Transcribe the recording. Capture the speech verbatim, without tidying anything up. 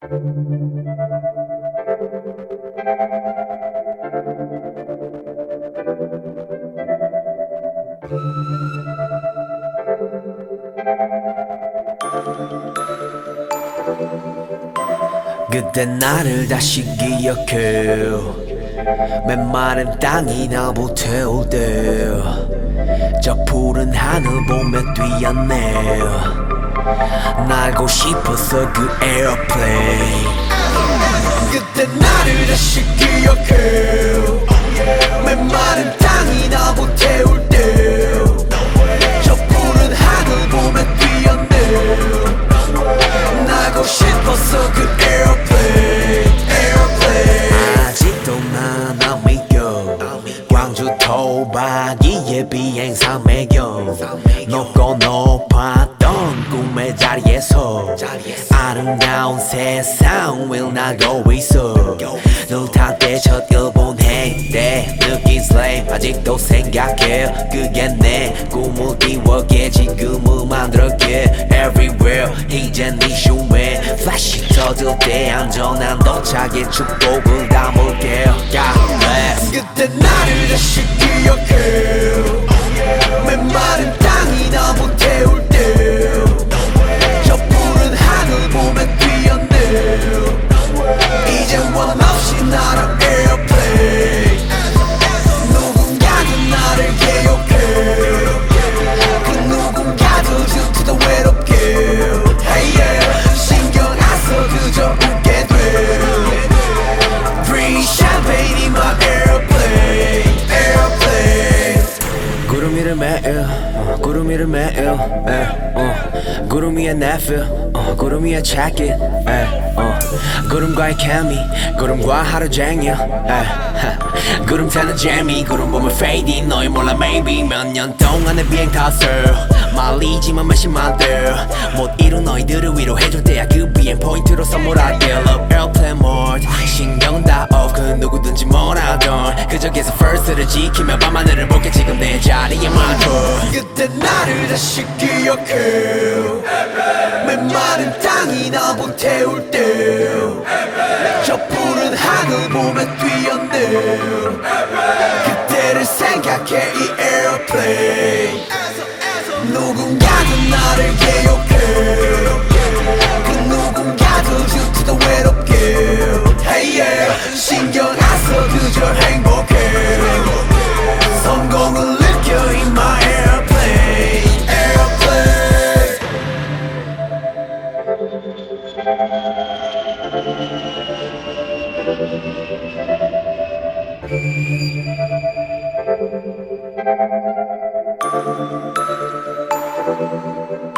그때 나를 다시 기억해. 메마른 땅이 나 불태울 때 저 푸른 하늘 보며 뛰었네. 날고 싶었어 그 에어플레인. 그때 나를 다시 기억해. 메마른 땅이 나 불태울 때 저 푸른 하늘 보며 뛰었네. 날고 싶었어 그 에어플레인. 아직도 난 안 믿겨. 광주 토박이의 비행사 매겨. 높고 높았던 꿈의 자리에서 아름다운 세상 위를 나고 있어. 눈 탔을 때첫 일본 행때 느낀 슬레임 아직도 생각해. 그게 내 꿈을 이루게 지금을 만들었게. Everywhere 이젠 네 슈에 플래시 터질 때 안전한 도착에 축복을 담을게. God bless. 그때 나를 다시 기억해. 메마른 땅이 나 불태울 때 저 푸른 하늘 보며 뛰었네. 이젠 원 없이 날아 에어플레인. 누군가도 나를 기억해. 그 누군가도 지금도 외롭게. Hey yeah. 신경 안 써 그저 웃게 돼. Bring champagne in my airplane. Airplane. 구름 위를 매일 어, 구름 위를 매일 에, 어, 구름 위에 내필 어, 구름 위에 check it 에, 어, 구름과의 케미 구름과 하루 종일 에, 하, 구름 타는 재미 구름 보면 fading 너희 몰라 maybe 몇 년 동안의 비행 탓을 말리지만 몇십만 대못 이룬 너희들을 위로해줄 때야 그 비행 포인트로 선물할게. Love airplane mode 신경은 다 off 그 누구든지 뭐라던 그저 계속 first를 지키며 밤하늘을 볼게 지금 내 자리에 많고. 그때 나를 다시 기억해. 메마른 땅이 나 불태울 때 저 푸른 하늘 보며 뛰었네. 그때를 생각해 이 에어플레인. 누군가도 나를 기억해. 그 누군가도 지금도 외롭게. Hey yeah. 신경 안 써 그저 행복해. 성공을 느껴 in my airplane. Airplane.